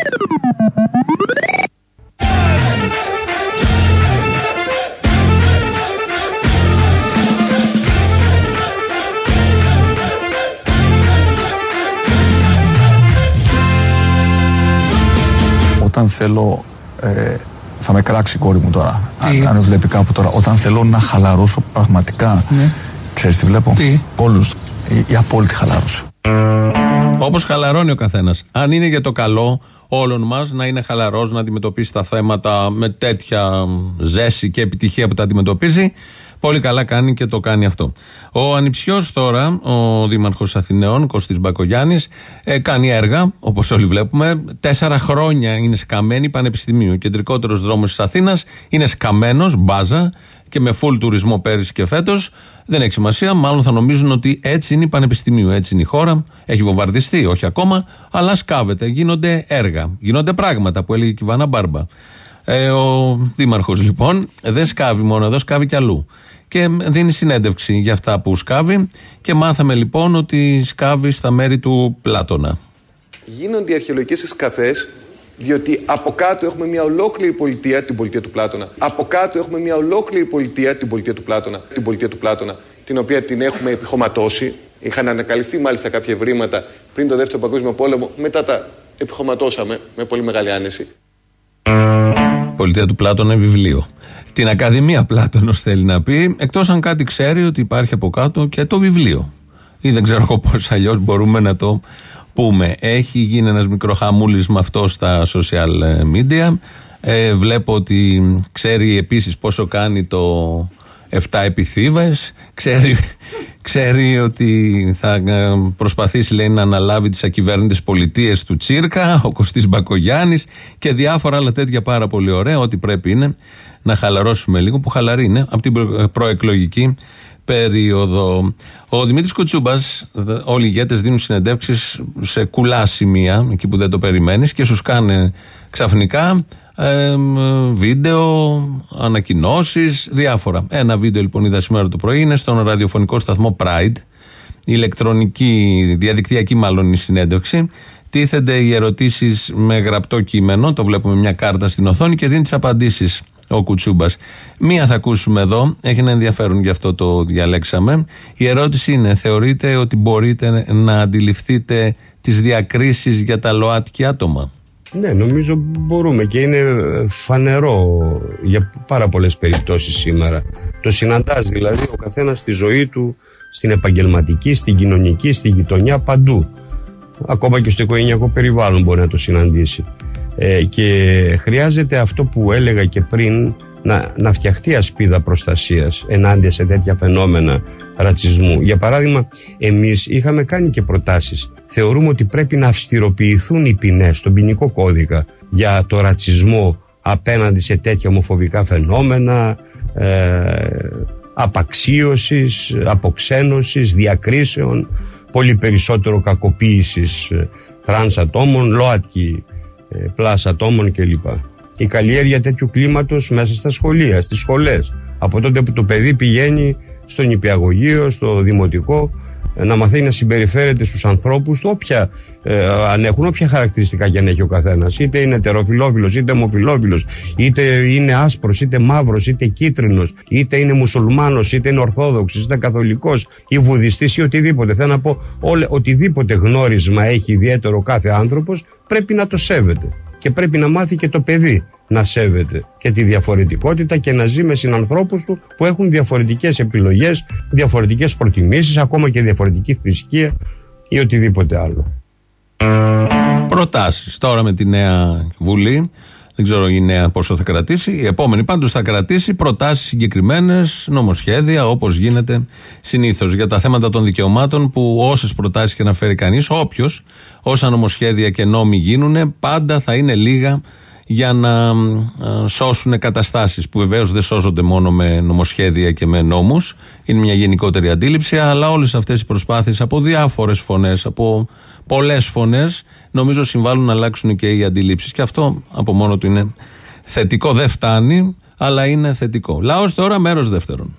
Όταν θέλω, θα με κράξει η κόρη μου τώρα, αν βλέπει κάπου τώρα, όταν θέλω να χαλαρώσω πραγματικά, ξέρεις τι βλέπω? Όλους, η απόλυτη χαλάρωση. Όπως χαλαρώνει ο καθένας. Αν είναι για το καλό όλων μας να είναι χαλαρός, να αντιμετωπίσει τα θέματα με τέτοια ζέση και επιτυχία που τα αντιμετωπίζει, πολύ καλά κάνει και το κάνει αυτό. Ο ανιψιός τώρα, ο δήμαρχος Αθηναίων, Κωστής Μπακογιάννης, κάνει έργα, όπως όλοι βλέπουμε. 4 χρόνια είναι σκαμμένοι πανεπιστημίου. Ο κεντρικότερος δρόμος της Αθήνας είναι σκαμμένος, μπάζα, και με φουλ τουρισμό πέρυσι και φέτος. Δεν έχει σημασία, μάλλον θα νομίζουν ότι έτσι είναι η πανεπιστημίου, έτσι είναι η χώρα. Έχει βομβαρδιστεί, όχι ακόμα, αλλά σκάβεται. Γίνονται έργα, γίνονται πράγματα που έλεγε η Βάνα Μπάρμπα. Ο δήμαρχος λοιπόν δεν σκάβει μόνο εδώ, σκάβει κι αλλού. Και δίνει συνέντευξη για αυτά που σκάβει και μάθαμε λοιπόν ότι σκάβει στα μέρη του Πλάτωνα. Γίνονται οι αρχαιολογικές εσκαφές διότι από κάτω έχουμε μια ολόκληρη πολιτεία, την πολιτεία του Πλάτωνα. Από κάτω έχουμε μια ολόκληρη πολιτεία, την πολιτεία του Πλάτωνα. Την πολιτεία του Πλάτωνα, την οποία την έχουμε επιχωματώσει. Είχαν ανακαλυφθεί μάλιστα κάποια ευρήματα πριν το Δεύτερο Παγκόσμιο Πόλεμο. Μετά τα επιχωματώσαμε με πολύ μεγάλη άνεση. Πολιτεία του Πλάτωνα βιβλίο. Την Ακαδημία Πλάτωνος θέλει να πει, εκτός αν κάτι ξέρει ότι υπάρχει από κάτω και το βιβλίο. Ή δεν ξέρω εγώ πώς αλλιώς μπορούμε να το πούμε. Έχει γίνει ένας μικροχαμούλης με αυτό στα social media. Βλέπω ότι ξέρει επίσης πόσο κάνει το 7 επιθύβες. Ξέρει ότι θα προσπαθήσει, λέει, να αναλάβει τις ακυβέρνητες πολιτείες του Τσίρκα, ο Κωστής Μπακογιάννης και διάφορα άλλα τέτοια πάρα πολύ ωραία. Ό,τι πρέπει είναι να χαλαρώσουμε λίγο, που χαλαρή είναι από την προεκλογική περίοδο. Ο Δημήτρης Κουτσούμπας, όλοι οι ηγέτες δίνουν συνεντεύξεις σε κουλά σημεία, εκεί που δεν το περιμένεις, και σου σκάνε ξαφνικά βίντεο, ανακοινώσεις, διάφορα. Ένα βίντεο λοιπόν είδα σήμερα το πρωί, είναι στον ραδιοφωνικό σταθμό Pride, ηλεκτρονική, διαδικτυακή μάλλον η συνέντευξη. Τίθενται οι ερωτήσεις με γραπτό κείμενο, το βλέπουμε μια κάρτα στην οθόνη και δίνει τις απαντήσεις ο Κουτσούμπας. Μία θα ακούσουμε εδώ, έχει ένα ενδιαφέρον, γι' αυτό το διαλέξαμε. Η ερώτηση είναι, θεωρείτε ότι μπορείτε να αντιληφθείτε τις διακρίσεις για τα ΛΟΑΤΚΙ άτομα? Ναι, νομίζω μπορούμε και είναι φανερό για πάρα πολλές περιπτώσεις σήμερα. Το συναντάς δηλαδή ο καθένας στη ζωή του, στην επαγγελματική, στην κοινωνική, στη γειτονιά, παντού. Ακόμα και στο οικογενειακό περιβάλλον μπορεί να το συναντήσει. Και χρειάζεται αυτό που έλεγα και πριν, να φτιαχτεί ασπίδα προστασίας ενάντια σε τέτοια φαινόμενα ρατσισμού. Για παράδειγμα, εμείς είχαμε κάνει και προτάσεις. Θεωρούμε ότι πρέπει να αυστηροποιηθούν οι ποινές στον ποινικό κώδικα για το ρατσισμό απέναντι σε τέτοια ομοφοβικά φαινόμενα, απαξίωσης, αποξένωσης, διακρίσεων, πολύ περισσότερο κακοποίησης τρανς ατόμων, ΛΟΑΤΚΙ πλάς ατόμων κλπ. η καλλιέργεια τέτοιου κλίματος μέσα στα σχολεία, στις σχολές. Από τότε που το παιδί πηγαίνει στο νηπιαγωγείο, στο δημοτικό, να μαθαίνει να συμπεριφέρεται στους ανθρώπους, αν έχουν όποια χαρακτηριστικά και αν έχει ο καθένας. Είτε είναι ετεροφιλόφιλος, είτε ομοφιλόφιλος, είτε είναι άσπρος, είτε μαύρος, είτε κίτρινος, είτε είναι μουσουλμάνος, είτε είναι ορθόδοξος, είτε καθολικός ή βουδιστής ή οτιδήποτε. Θέλω να πω, οτιδήποτε γνώρισμα έχει ιδιαίτερο κάθε άνθρωπος πρέπει να το σέβεται. Και πρέπει να μάθει και το παιδί να σέβεται και τη διαφορετικότητα και να ζει με συνανθρώπους του που έχουν διαφορετικές επιλογές, διαφορετικές προτιμήσεις, ακόμα και διαφορετική θρησκεία ή οτιδήποτε άλλο. Προτάσεις τώρα με τη νέα Βουλή. Δεν ξέρω η νέα πόσο θα κρατήσει. Η επόμενη πάντως θα κρατήσει προτάσεις συγκεκριμένες, νομοσχέδια, όπως γίνεται συνήθως για τα θέματα των δικαιωμάτων, που όσες προτάσεις και να φέρει κανείς, όσα νομοσχέδια και νόμοι γίνουν, πάντα θα είναι λίγα για να σώσουν καταστάσεις που βεβαίως δεν σώζονται μόνο με νομοσχέδια και με νόμους. Είναι μια γενικότερη αντίληψη, αλλά όλες αυτές οι προσπάθειες από διάφορες φωνές, από πολλές φωνές, νομίζω συμβάλλουν να αλλάξουν και οι αντιλήψεις. Και αυτό από μόνο του είναι θετικό. Δεν φτάνει, αλλά είναι θετικό. Λαός τώρα, μέρος δεύτερον.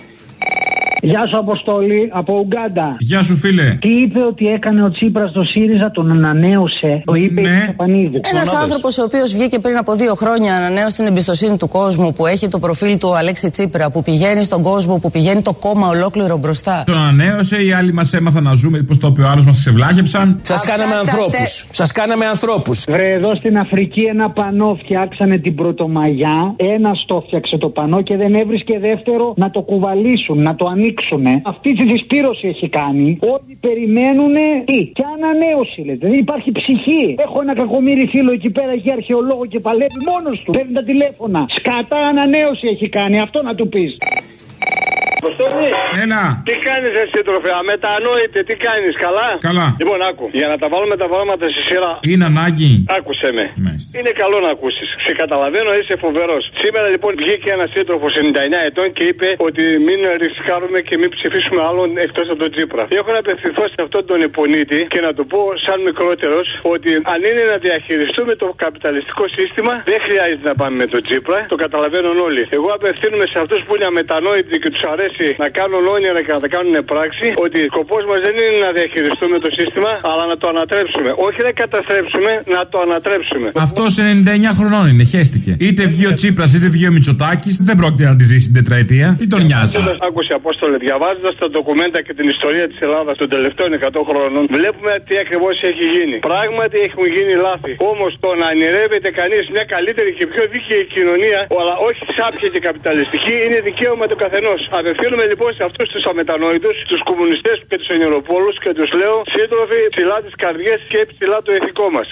Γεια σου, Αποστόλη, από Ουγκάντα. Γεια σου, φίλε. Τι είπε ότι έκανε ο Τσίπρας στο ΣΥΡΙΖΑ, τον ανανέωσε. Το είπε η Στεφανίδη. Ένας άνθρωπος ο οποίος βγήκε πριν από 2 χρόνια, ανανέωσε την εμπιστοσύνη του κόσμου, που έχει το προφίλ του Αλέξη Τσίπρα, που πηγαίνει στον κόσμο, που πηγαίνει το κόμμα ολόκληρο μπροστά. Τον ανανέωσε, οι άλλοι μας έμαθαν να ζούμε, πως το είπε ο άλλος, μας ξεβλάχεψαν. Σας κάναμε ανθρώπους. Σας κάναμε ανθρώπους. Βρε, εδώ στην Αφρική ένα πανό φτιάξανε την Πρωτομαγιά. Ένας το φτιάξε το πανό και δεν έβρισκε δεύτερο να το κουβαλήσουν, να το ανοίξουν. Αυτή τη δυσπήρωση έχει κάνει. Όλοι περιμένουνε τι, και ανανέωση λέτε. Δεν υπάρχει ψυχή. Έχω ένα κακομοίρι φίλο εκεί πέρα, έχει αρχαιολόγο και παλεύει μόνος του. Παίρνει τα τηλέφωνα. Σκατά ανανέωση έχει κάνει. Αυτό να του πεις. Αποστόλη. Έλα. Τι κάνεις εσύ, σύντροφε, αμετανόητε, τι κάνεις, καλά? Καλά. Λοιπόν, άκου, για να τα βάλουμε τα πράγματα στη σειρά. Είναι ανάγκη. Άκουσε με. Μάλιστα. Είναι καλό να ακούσεις. Σε καταλαβαίνω, είσαι φοβερός. Σήμερα λοιπόν βγήκε ένας σύντροφος 99 ετών και είπε ότι μην ρισκάρουμε και μην ψηφίσουμε άλλον εκτός από τον Τσίπρα. Έχω να απευθυνθώ σε αυτόν τον υπονήτη και να του πω, σαν μικρότερος, ότι αν είναι να διαχειριστούμε το καπιταλιστικό σύστημα, δεν χρειάζεται να πάμε με τον Τσίπρα. Το καταλαβαίνουν όλοι. Εγώ απευθύνομαι σε αυτούς που είναι αμετανόητοι και τους αρέσει να κάνουν όνειρα και να τα κάνουν πράξη, ότι σκοπός μας δεν είναι να διαχειριστούμε το σύστημα, αλλά να το ανατρέψουμε. Όχι να καταστρέψουμε, να το ανατρέψουμε. Αυτός 99 χρονών είναι, χέστηκε. Είτε βγει ο Τσίπρας είτε βγει ο Μητσοτάκης, δεν πρόκειται να τη ζήσει την τετραετία. Τι τον νοιάζει. Άκουσε, Απόστολε, διαβάζοντας τα ντοκουμέντα και την ιστορία της Ελλάδας των τελευταίων 100 χρόνων, βλέπουμε τι ακριβώς έχει γίνει. Πράγματι έχουν γίνει λάθη. Όμως το να ονειρεύεται κανείς μια καλύτερη και πιο δίκαιη κοινωνία, αλλά όχι σάπια και καπιταλιστική, είναι δικαίωμα του καθενός. Απευθύνουμε λοιπόν σε αυτούς τους αμετανόητους, τους κομμουνιστές και τους ενιεροπόλους και τους λέω, σύντροφοι, ψηλά τις καρδιές και ψηλά το ηθικό μας.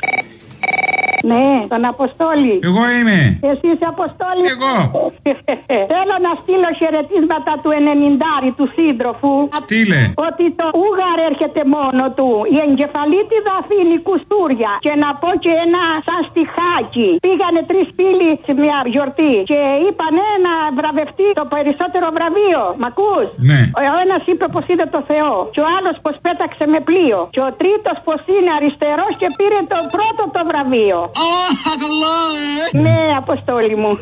Ναι, τον Αποστόλη. Εγώ είμαι. Εσύ είσαι Αποστόλη. Εγώ. Θέλω να στείλω χαιρετίσματα του 90 του σύντροφου. Στείλε. Ότι το Ούγαρ έρχεται μόνο του. Η εγκεφαλίτιδα αφήνει κουστούρια. Και να πω και ένα σαν στιχάκι. Πήγανε 3 φίλοι σε μια γιορτή και είπανε να βραβευτεί το περισσότερο βραβείο. Μ' ακούς? Ναι. Ο ένας είπε πως είδε το Θεό. Και ο άλλος πως πέταξε με πλοίο. Και ο τρίτος πως είναι αριστερός και πήρε το πρώτο το βραβείο. Ναι, Αποστόλη μου.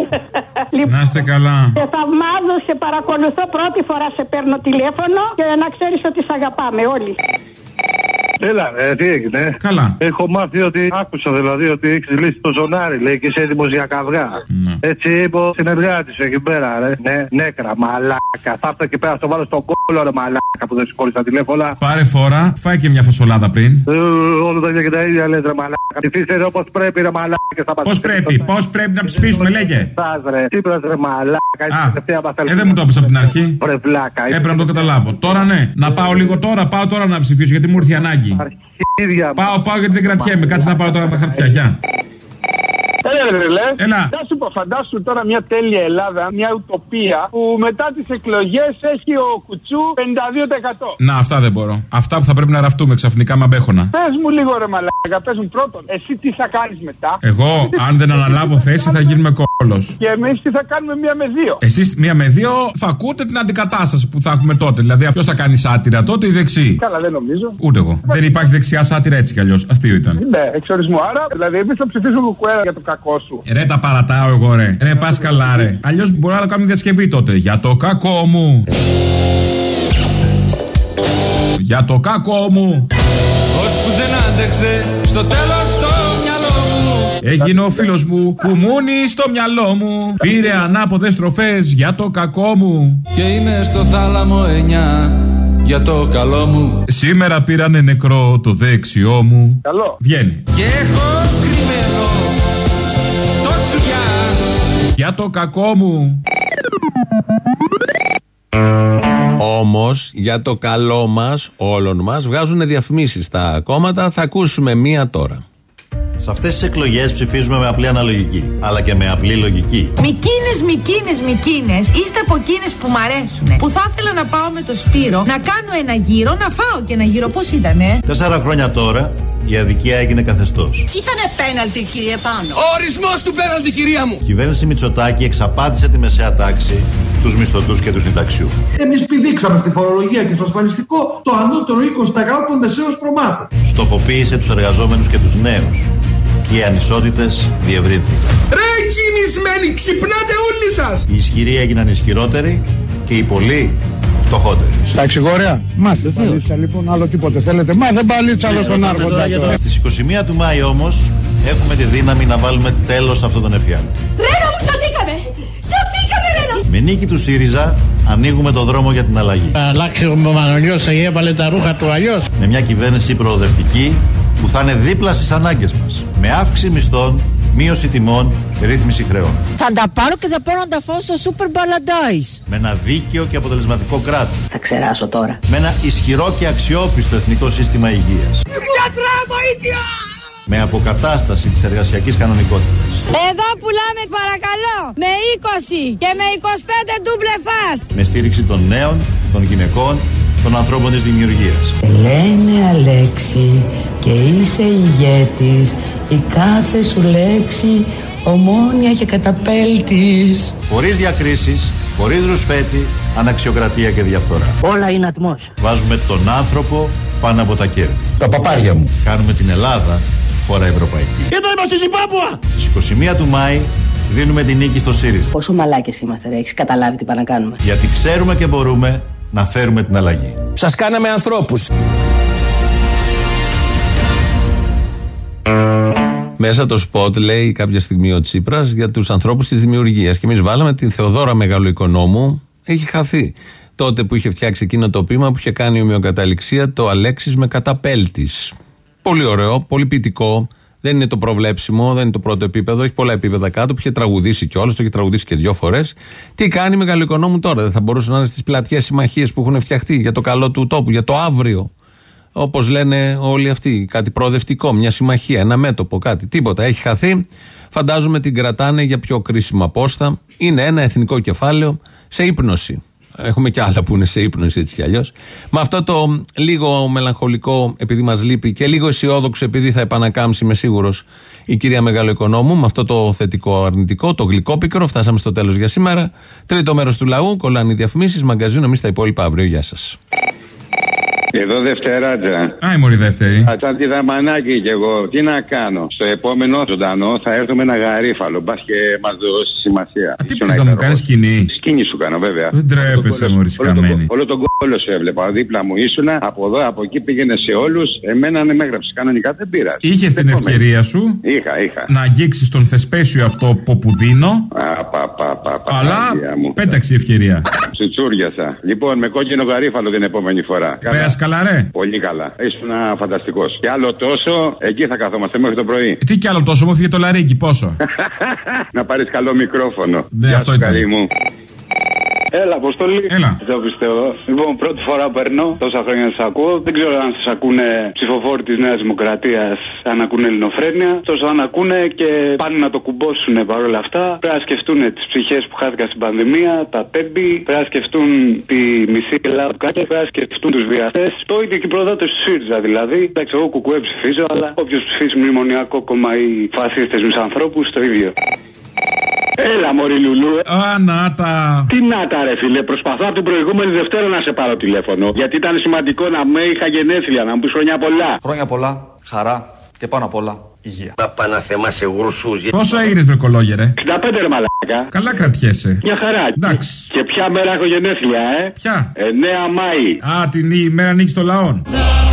Να είστε καλά. Σε θαυμάζω, σε παρακολουθώ, πρώτη φορά σε παίρνω τηλέφωνο και να ξέρεις ότι σ' αγαπάμε όλοι. Έλα, τι έγινε? Καλά. Έχω μάθει ότι άκουσα δηλαδή ότι έχει λύσει το ζωνάρι, λέει, και είσαι έτοιμος για καυγά. Ναι. Έτσι είπε ο συνεργάτης σου εκεί πέρα, ρε. Ναι, νέκρα, μαλάκα. Θα έρθω εκεί πέρα, στο βάλω στον κόλλο, ρε μαλάκα, που δεν σηκώνει τα τηλέφωνα. Πάρε φορά, φάει και μια φασολάδα πριν. Όλα τα ίδια και τα ίδια λες, ρε μαλάκα. Ψηφίστε όπως πρέπει, ρε μαλάκα. Πώς πρέπει να ψηφίσουμε, λέγε. Τσίπρας, ρε μαλάκα. Δεν μου το έπαιξε από την αρχή. Βρεβλάκα. Έπρεπε να το καταλάβω. Τώρα ναι, να πάω λίγο τώρα, πάω τώρα να ψηφίσω γιατί μου ήρθε η ανάγκη. Πάω γιατί δεν κρατιέμαι. Κάτσε να πάω τώρα τα χαρτιά. Γεια. Έλα. Θα σου πω, φαντάσου τώρα μια τέλεια Ελλάδα, μια ουτοπία που μετά τις εκλογές έχει ο Κουτσού 52%. Να, αυτά δεν μπορώ. Αυτά που θα πρέπει να ραφτούμε ξαφνικά με αμπέχωνα. Πες μου λίγο, ρε μαλάκα, πες μου πρώτον, εσύ τι θα κάνεις μετά? Εγώ, αν δεν αναλάβω θέση, θα γίνουμε κόλλος. Και εμείς τι θα κάνουμε 1 με 2? Εσείς 1 με 2 θα ακούτε την αντικατάσταση που θα έχουμε τότε. Δηλαδή, ποιος θα κάνει σάτυρα τότε, η δεξί. Καλά, δεν νομίζω. Ούτε εγώ. Δεν υπάρχει δεξιά σάτυρα έτσι κι αλλιώς. Αστείο ήταν. Ναι, εξορισμού. Άρα, δηλαδή, εμείς θα ψηφίσουμε κουκουέρα για το κακό κακό σου. Ρε τα παρατάω εγώ, ρε. Ρε πας καλά, ρε. Αλλιώς μπορεί να κάνουμε διασκευή τότε. Για το κακό μου. Για το κακό μου. Ώσπου δεν άντεξε στο τέλος το μυαλό μου. Έγινε ο φίλος μου που μούνει στο μυαλό μου. Πήρε ανάποδες στροφές για το κακό μου. Και είναι στο θάλαμο 9 για το καλό μου. Σήμερα πήρανε νεκρό το δεξιό μου. Καλό. Βγαίνει. Και έχω κρυμμένο το σουγιά για το κακό μου. Όμως για το καλό μας, όλων μας, βγάζουν διαφημίσεις στα κόμματα. Θα ακούσουμε μία τώρα. Σε αυτές τις εκλογές ψηφίζουμε με απλή αναλογική, αλλά και με απλή λογική. Μικίνες, είστε από εκείνες που μ' αρέσουνε. Που θα ήθελα να πάω με το Σπύρο, να κάνω ένα γύρο, να φάω και ένα γύρο. Πώς ήτανε? 4 χρόνια τώρα η αδικία έγινε καθεστώς. Ήτανε πέναλτι, κύριε Πάνο. Ο ορισμός του πέναλτι, κυρία μου. Η κυβέρνηση Μητσοτάκη εξαπάτησε τη μεσαία τάξη, τους μισθωτούς και τους συνταξιούχους. Εμείς πηδήξαμε στη φορολογία και στο ασφαλιστικό το ανώτερο 20% των μεσαίων στρωμάτων. Στοχοποίησε τους εργαζόμενους και τους νέους. Και οι ανισότητες διευρύνθηκαν. Ρε κοιμισμένοι, ξυπνάτε όλοι σας. Οι ισχυροί έγιναν ισχυρότεροι και οι πολλοί φτωχότεροι. Στα εξηγόρια. Μάθε παλίτσα λοιπόν, άλλο τίποτε θέλετε. Μάθε παλίτσα άλλο στον Άρχοντα. Στις 21 του Μάη όμως έχουμε τη δύναμη να βάλουμε τέλος σε αυτόν τον εφιάλτη. Ρένα μου, σωθήκαμε, Ρένα. Με νίκη του ΣΥΡΙΖΑ ανοίγουμε το δρόμο για την αλλαγή. Αλλάξει ο Μανολιός, έβαλε τα ρούχα του αλλιώς. Με μια κυβέρνηση προοδευτική που θα είναι δίπλα στις ανάγκες μας. Με αύξηση μισθών, μείωση τιμών, ρύθμιση χρεών. Θα τα πάρω και θα πάω να τα φάω στο Super Paradise. Με ένα δίκαιο και αποτελεσματικό κράτος. Θα ξεράσω τώρα. Με ένα ισχυρό και αξιόπιστο εθνικό σύστημα υγείας. Γιατρά, βοήθεια! Με αποκατάσταση της εργασιακής κανονικότητας. Εδώ πουλάμε, παρακαλώ, με 20 και με 25 ντούμπλε φας. Με στήριξη των νέων, των γυναικών, των ανθρώπων της δημιουργίας. Λένε Αλέξη και είσαι ηγέτης, η κάθε σου λέξη ομόνια και καταπέλτης. Χωρίς διακρίσεις, χωρίς ρουσφέτη, αναξιοκρατία και διαφθορά. Όλα είναι ατμός. Βάζουμε τον άνθρωπο πάνω από τα κέρδη. Τα παπάρια μου. Κάνουμε την Ελλάδα χώρα ευρωπαϊκή. Εδώ είμαστε στη Ζιμπάμπουα. Στις 21 του Μάη δίνουμε την νίκη στο ΣΥΡΙΖΑ. Πόσο μαλάκες είμαστε, ρε, έχεις καταλάβει τι πάνε να κάνουμε? Γιατί ξέρουμε και μπορούμε να φέρουμε την αλλαγή. Σας κάναμε ανθρώπους. Μέσα το σποτ λέει κάποια στιγμή ο Τσίπρας για τους ανθρώπους της δημιουργίας. Και εμείς βάλαμε την Θεοδώρα Μεγαλοοικονόμου. Έχει χαθεί. Τότε που είχε φτιάξει εκείνο το ποίημα που είχε κάνει ομοιοκαταληξία, το Αλέξης με καταπέλτης. Πολύ ωραίο, πολύ ποιητικό. Δεν είναι το προβλέψιμο, δεν είναι το πρώτο επίπεδο. Έχει πολλά επίπεδα κάτω που είχε τραγουδήσει κιόλας, το είχε τραγουδήσει και 2 φορές. Τι κάνει η Μεγαλοοικονόμου τώρα? Δεν θα μπορούσε να είναι στις πλατιές συμμαχίες που έχουν φτιαχτεί για το καλό του τόπου, για το αύριο. Όπως λένε όλοι αυτοί, κάτι προοδευτικό, μια συμμαχία, ένα μέτωπο, κάτι. Τίποτα. Έχει χαθεί. Φαντάζομαι την κρατάνε για πιο κρίσιμα πόστα. Είναι ένα εθνικό κεφάλαιο σε ύπνωση. Έχουμε και άλλα που είναι σε ύπνωση έτσι κι αλλιώς. Με αυτό το λίγο μελαγχολικό, επειδή μας λείπει, και λίγο αισιόδοξο, επειδή θα επανακάμψει, είμαι σίγουρος, η κυρία Μεγαλοοικονόμου, με αυτό το θετικό αρνητικό, το γλυκόπικρο, φτάσαμε στο τέλος για σήμερα. Τρίτο μέρος του λαού, κολλάνε οι διαφημίσεις, μαγκαζίνο, εμείς τα υπόλοιπα αύριο. Γεια σας. Εδώ Δευτεράτζα. Άι, μωρή δεύτερη. Σαν τη δαμανάκι κι εγώ. Τι να κάνω. Στο επόμενο ζωντανό θα έρθω με ένα γαρίφαλο. Μπας και μας δώσει σημασία. Τι πες να μου κάνεις σκηνή? Σκηνή σου κάνω, βέβαια. Δεν τρέπεσαι, μωρή σκαμμένη. Όλο τον κόλλο σου έβλεπα. Δίπλα μου ήσουνα. Από εδώ, από εκεί πήγαινε σε όλους. Εμένα ναι, με έγραψε. Κανονικά δεν πήρα. Είχες την ευκαιρία σου. Είχα. Να αγγίξεις τον θεσπέσιο αυτό που δίνω. Αλλά πέταξε η ευκαιρία. Τσουτσούριασα. Λοιπόν, με κόκκινο γαρίφαλο την επόμενη φορά. Πέρασε καλά, ρε. Πολύ καλά. Ήσουν φανταστικός. Και άλλο τόσο, εκεί θα καθόμαστε μέχρι το πρωί. Τι κι άλλο τόσο, μου έφυγε το λαρίκι, πόσο. Να πάρεις καλό μικρόφωνο. Ναι, αυτό ήταν. Μου. Έλα, Αποστολή. Έλα. Δεν πιστεύω. Λοιπόν, πρώτη φορά παίρνω, τόσα χρόνια σας ακούω. Δεν ξέρω αν σας ακούνε ψηφοφόροι της Νέας Δημοκρατίας, αν ακούνε ελληνοφρένεια. Τόσο αν ακούνε και πάνε να το κουμπώσουν παρόλα αυτά. Πρέπει να σκεφτούν τις ψυχές που χάθηκαν στην πανδημία, τα τέμπη. Πρέπει να σκεφτούν τη μισή Ελλάδα του Κάκια. Πρέπει να σκεφτούν τους βιαστές. Το ίδιο και οι προδότες του ΣΥΡΙΖΑ δηλαδή. Εντάξει, εγώ κουκουέ ψηφίζω, αλλά όποιος ψηφίσει μνημονιακό κόμμα ή φασίστες μισανθρώπους, το ίδιο. Έλα, μωρή Λουλού. Ανάτα. Τι νάτα, ρε φίλε. Προσπαθώ από την προηγούμενη Δευτέρα να σε πάρω τηλέφωνο. Γιατί ήταν σημαντικό να με είχα γενέθλια, να μου πεις χρόνια πολλά. Χρόνια πολλά, χαρά και πάνω απ' όλα υγεία. Να πάνε να θεμάσαι γρουσούς. Πόσο έγινες βρε κολόγερε? 65 ρε μαλάκα. Καλά κρατιέσαι. Μια χαρά. Εντάξει. Και ποια μέρα έχω γενέθλια, Ποια? 9 Μάη. Α, την ημέρα νίκης των λαών.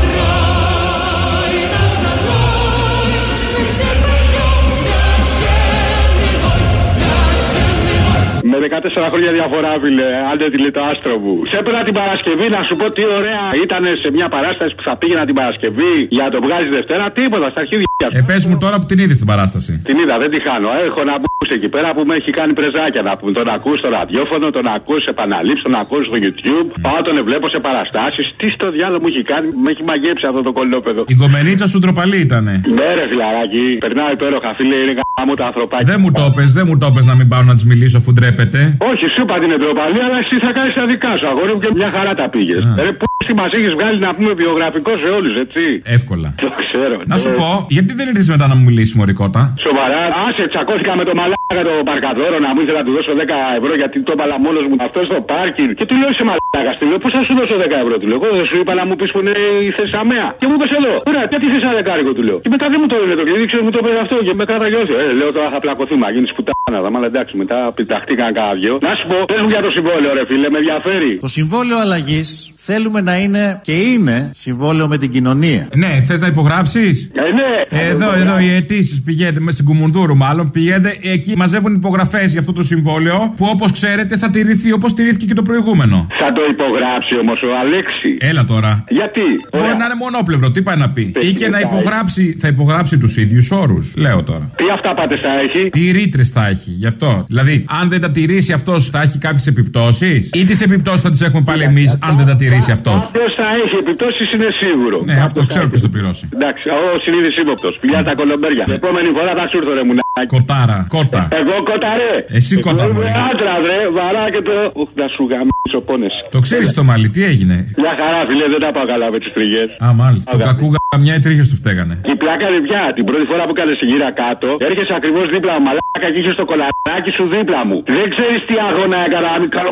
Με 14 χρόνια διαφορά, φίλε, άντε τη λέει το άστρο μου. Ξέπαινα την Παρασκευή να σου πω τι ωραία ήταν σε μια παράσταση που θα πήγαινα την Παρασκευή για να το βγάζει Δευτέρα. Τίποτα, στα αρχίδια. Πες μου τώρα που την είδες την παράσταση. Την είδα, δεν τη χάνω. Έχω να μπούσει εκεί πέρα που με έχει κάνει πρεζάκια να πούμε. Τον ακούς στο ραδιόφωνο, τον ακούς σε επαναλήψεις, τον ακούς στο YouTube. Πάω τον βλέπω σε παραστάσεις. Τι στο διάλογο μου έχει κάνει, με έχει μαγέψει αυτό το κολόπεδο. Η γκομενίτσα σου ντροπαλή ήτανε. Ναι, ρε φιλαράκι, περνάω υπέροχα, φίλε, είναι γάμο τα ανθρωπάκια. Δεν μου το πες να μην πάω να της μιλήσω αφού ντρέπεται. Όχι, σου είπα την ντροπαλή, αλλά εσύ θα κάνεις τα δικά σου. Αγόρι μου και μια χαρά τα πήγες. Ρε που μας έχεις βγάλει να πούμε βιογραφικό σε όλους, έτσι. Εύκολα. Το ξέρω. Να σου πω, γιατί δεν ήρθες μετά να μου μιλήσει μωρικότα? Σοβαρά, άσε, τσακώθηκα με το μαλάκα το παρκαδόρο να μου ήθελα να του δώσω 10 ευρώ γιατί το έβαλα μόνος μου αυτό στο πάρκινγκ. Και του λέω σε μαλάκα, του λέω, πώς θα σου δώσω 10 ευρώ, του λέω. Εγώ δεν σου είπα να μου πεις που είναι η Θεσσαμαία. Και μου είπες εδώ, ωραία, γιατί θες ένα δεκάρικο, του λέω. Και μετά δεν μου το έλεγε το κλειδί, ξέρω μου το πες αυτό και με κράτα γιώθει. Λέω τώρα θα πλακωθούμε, να γίνεις πουτάνα, αλλά εντάξει, μετά πιταχτήκαν κάνα δυο. Να σου πω, πες μου για το συμβόλαιο, ρε φίλε, με ενδιαφέρει. Το συμβόλαιο αλλαγής θέλουμε να είναι και είναι συμβόλαιο με την κοινωνία. Ναι, θες να υπογράψεις? Ναι. Εδώ οι αιτήσεις πηγαίνετε μέσα στην Κουμουνδούρου, μάλλον πηγαίνετε. Εκεί μαζεύουν υπογραφές για αυτό το συμβόλαιο που όπως ξέρετε θα τηρηθεί όπως τηρήθηκε και το προηγούμενο. Θα το υπογράψει όμως ο Αλέξη. Έλα τώρα. Γιατί? Μπορεί να είναι μονόπλευρο, τι πάει να πει. Ή και να υπογράψει, θα υπογράψει τους ίδιους όρους. Λέω τώρα. Τι αυταπάτες θα έχει? Τι ρήτρες θα έχει, γι' αυτό. Δηλαδή, αν δεν τα τηρήσει αυτός, θα έχει κάποιες επιπτώσεις. Ή τις επιπτώσεις θα τις έχουμε πάλι εμείς, αν δεν τα τηρήσει αυτός. Ποιος θα έχει επιπτώσεις είναι σίγουρο. Ναι, αυτό ξέρω ποιος το πληρώσει. Εντάξει, ο συνείδης ύποπτος. Φιλιά τα κολομπέρια. Την επόμενη φορά θα σου έρθω ρε μουνάκι. Κοτάρα, κότα. Εγώ κότα ρε. Εσύ κότα μου. Άντρα ρε, βαρά και το. Να σου γαμίσω πόνες. Το ξέρεις το μάλι, τι έγινε? Μια χαρά φίλε, δεν τα πάω καλά με τις τριγές. Α, μάλιστα. Το κακού γαμιά οι τρίχες του φταίγανε. Η πλάκα είναι πια. Την πρώτη φορά που κάνεις την γύρα κάτω, έρχεσαι ακριβώς δίπλα μου. Μαλάκα και είχες το κολαράκι σου δίπλα μου. Δεν ξέρεις τι αγώνα έκανα.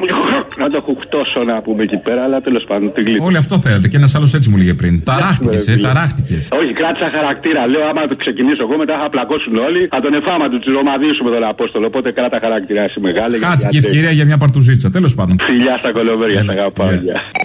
Να το κουχτώσω να πούμε εκεί πέρα, αλλά τέλος πάντων την γλύψη. Όλοι αυτό θέλετε και ένας άλλος έτσι μου λέγε πριν. Ταράχτηκες, ταράχτηκες. Όχι, κράτησα χαρακτήρα. Λέω άμα το ξεκινήσω εγώ μετά θα πλακώσουν όλοι. Θα τον εφάμα του τσιρομαδίσουμε τον Απόστολο. Οπότε κράτα χαρακτήρα εσύ μεγάλη. Χάθηκε η ευκαιρία για μια παρτουζίτσα, τέλος πάντων. Φιλιά στα κολοβέρια, τα αγαπάω.